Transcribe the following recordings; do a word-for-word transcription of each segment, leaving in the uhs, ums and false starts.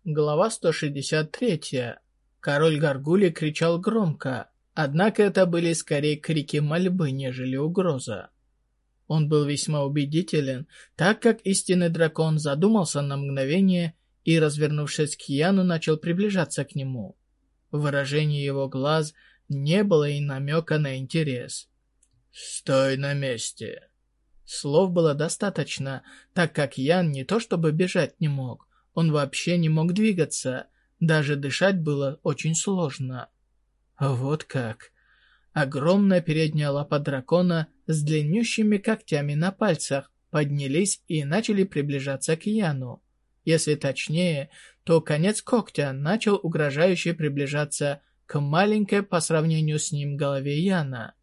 Глава сто шестьдесят три. Король Гаргулий кричал громко, однако это были скорее крики мольбы, нежели угроза. Он был весьма убедителен, так как истинный дракон задумался на мгновение и, развернувшись к Яну, начал приближаться к нему. В выражении его глаз не было и намека на интерес. «Стой на месте!» Слов было достаточно, так как Ян не то чтобы бежать не мог, он вообще не мог двигаться, даже дышать было очень сложно. Вот как. Огромная передняя лапа дракона с длиннющими когтями на пальцах поднялись и начали приближаться к Яну. Если точнее, то конец когтя начал угрожающе приближаться к маленькой по сравнению с ним голове Яна.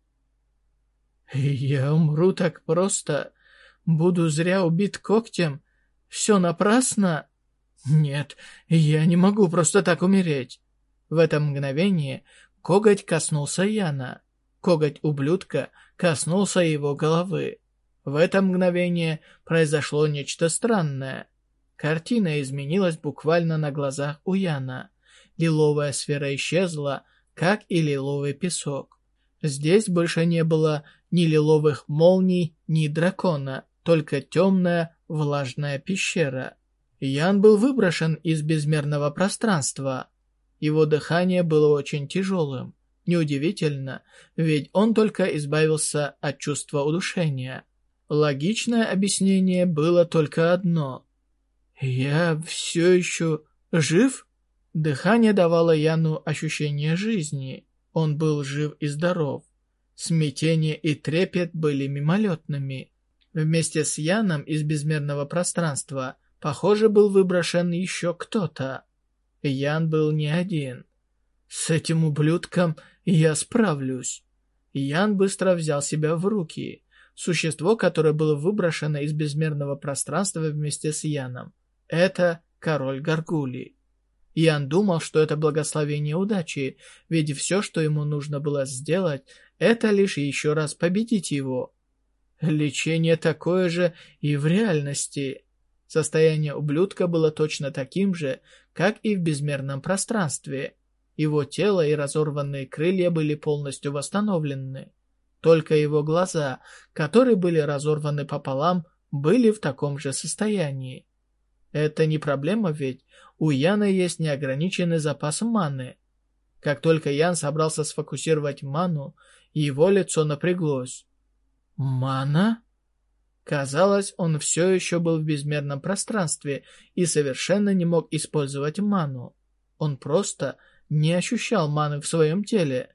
«Я умру так просто? Буду зря убит когтем? Все напрасно?» «Нет, я не могу просто так умереть». В это мгновение коготь коснулся Яна. Коготь ублюдка коснулся его головы. В это мгновение произошло нечто странное. Картина изменилась буквально на глазах у Яна. Лиловая сфера исчезла, как и лиловый песок. Здесь больше не было ни лиловых молний, ни дракона, только темная влажная пещера. Ян был выброшен из безмерного пространства. Его дыхание было очень тяжелым. Неудивительно, ведь он только избавился от чувства удушения. Логичное объяснение было только одно. «Я все еще жив?» Дыхание давало Яну ощущение жизни. Он был жив и здоров. Смятение и трепет были мимолетными. Вместе с Яном из безмерного пространства, похоже, был выброшен еще кто-то. Ян был не один. «С этим ублюдком я справлюсь». Ян быстро взял себя в руки. Существо, которое было выброшено из безмерного пространства вместе с Яном, это король Гаргулий. Ян думал, что это благословение удачи, ведь все, что ему нужно было сделать, это лишь еще раз победить его. Лечение такое же и в реальности. Состояние ублюдка было точно таким же, как и в безмерном пространстве. Его тело и разорванные крылья были полностью восстановлены. Только его глаза, которые были разорваны пополам, были в таком же состоянии. Это не проблема, ведь у Яна есть неограниченный запас маны. Как только Ян собрался сфокусировать ману, его лицо напряглось. «Мана?» Казалось, он все еще был в безмерном пространстве и совершенно не мог использовать ману. Он просто не ощущал маны в своем теле.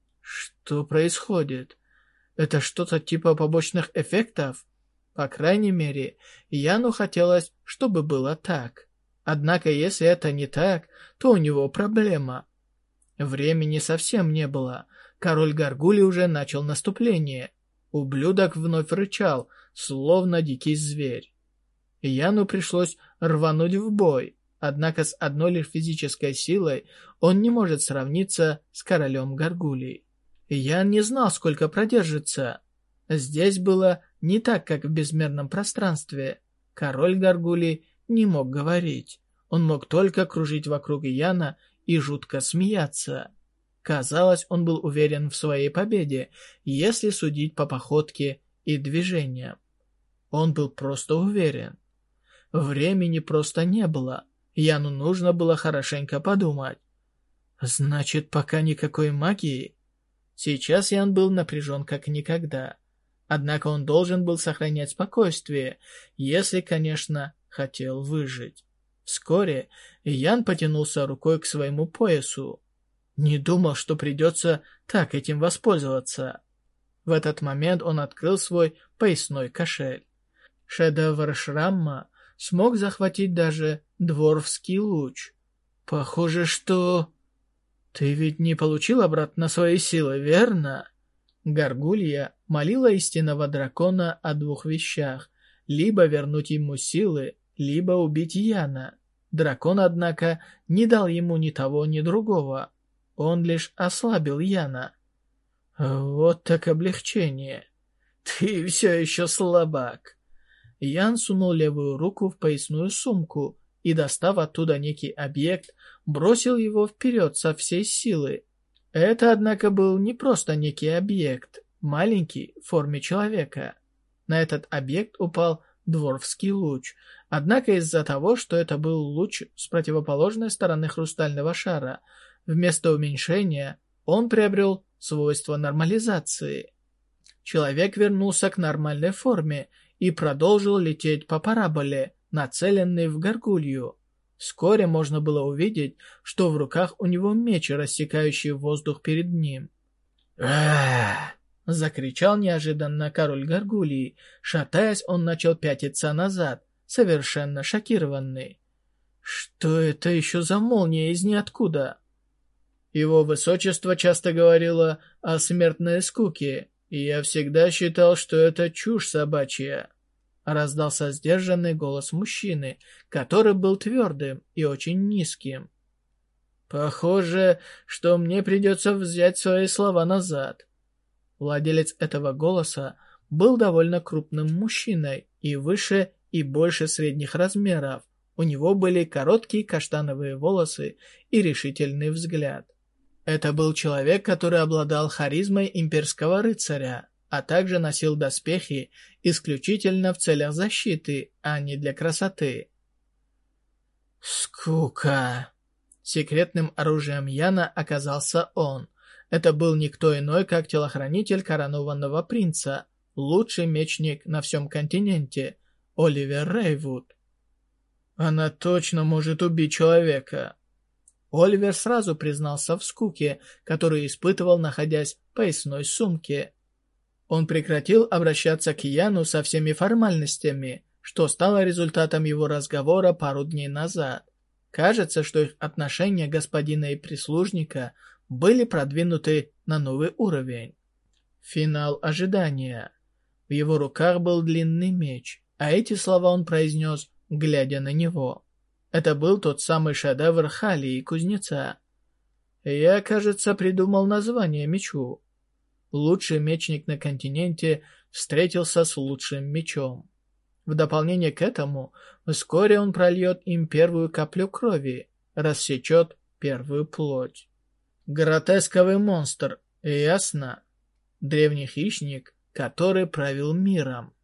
Что происходит? Это что-то типа побочных эффектов? По крайней мере, Яну хотелось, чтобы было так. Однако, если это не так, то у него проблема. Времени совсем не было. Король Гаргулий уже начал наступление. Ублюдок вновь рычал, словно дикий зверь. Яну пришлось рвануть в бой, однако с одной лишь физической силой он не может сравниться с королем Гаргулий. Ян не знал, сколько продержится. Здесь было не так, как в безмерном пространстве. Король Гаргулий не мог говорить. Он мог только кружить вокруг Яна и жутко смеяться. Казалось, он был уверен в своей победе, если судить по походке и движениям. Он был просто уверен. Времени просто не было. Яну нужно было хорошенько подумать. Значит, пока никакой магии? Сейчас Ян был напряжен как никогда. Однако он должен был сохранять спокойствие, если, конечно, хотел выжить. Вскоре Ян потянулся рукой к своему поясу. Не думал, что придется так этим воспользоваться. В этот момент он открыл свой поясной кошель. Шедевр Шрамма смог захватить даже дворфский луч. Похоже, что... Ты ведь не получил обратно свои силы, верно? Гаргулья молила истинного дракона о двух вещах: либо вернуть ему силы, либо убить Яна. Дракон, однако, не дал ему ни того, ни другого. Он лишь ослабил Яна. Вот так облегчение. Ты все еще слабак. Ян сунул левую руку в поясную сумку и, достав оттуда некий объект, бросил его вперед со всей силы. Это, однако, был не просто некий объект, маленький, в форме человека. На этот объект упал дворфский луч, однако из-за того, что это был луч с противоположной стороны хрустального шара, вместо уменьшения он приобрел свойство нормализации. Человек вернулся к нормальной форме и продолжил лететь по параболе, нацеленной в горгулью. Вскоре можно было увидеть, что в руках у него меч, рассекающий воздух перед ним. «Ах!» — закричал неожиданно король Гаргулии. Шатаясь, он начал пятиться назад, совершенно шокированный. «Что это еще за молния из ниоткуда?» Его высочество часто говорило о смертной скуке, и я всегда считал, что это чушь собачья. Раздался сдержанный голос мужчины, который был твердым и очень низким. Похоже, что мне придется взять свои слова назад. Владелец этого голоса был довольно крупным мужчиной и выше и больше средних размеров. У него были короткие каштановые волосы и решительный взгляд. Это был человек, который обладал харизмой имперского рыцаря, а также носил доспехи исключительно в целях защиты, а не для красоты. Скука. Секретным оружием Яна оказался он. Это был никто иной, как телохранитель коронованного принца, лучший мечник на всем континенте, Оливер Рейвуд. Она точно может убить человека. Оливер сразу признался в скуке, которую испытывал, находясь в поясной сумке. Он прекратил обращаться к Яну со всеми формальностями, что стало результатом его разговора пару дней назад. Кажется, что их отношения господина и прислужника были продвинуты на новый уровень. Финал ожидания. В его руках был длинный меч, а эти слова он произнес, глядя на него. Это был тот самый шедевр Халии и кузнеца. Я, кажется, придумал название мечу. Лучший мечник на континенте встретился с лучшим мечом. В дополнение к этому, вскоре он прольет им первую каплю крови, рассечет первую плоть. Гротесковый монстр, ясно? Древний хищник, который правил миром.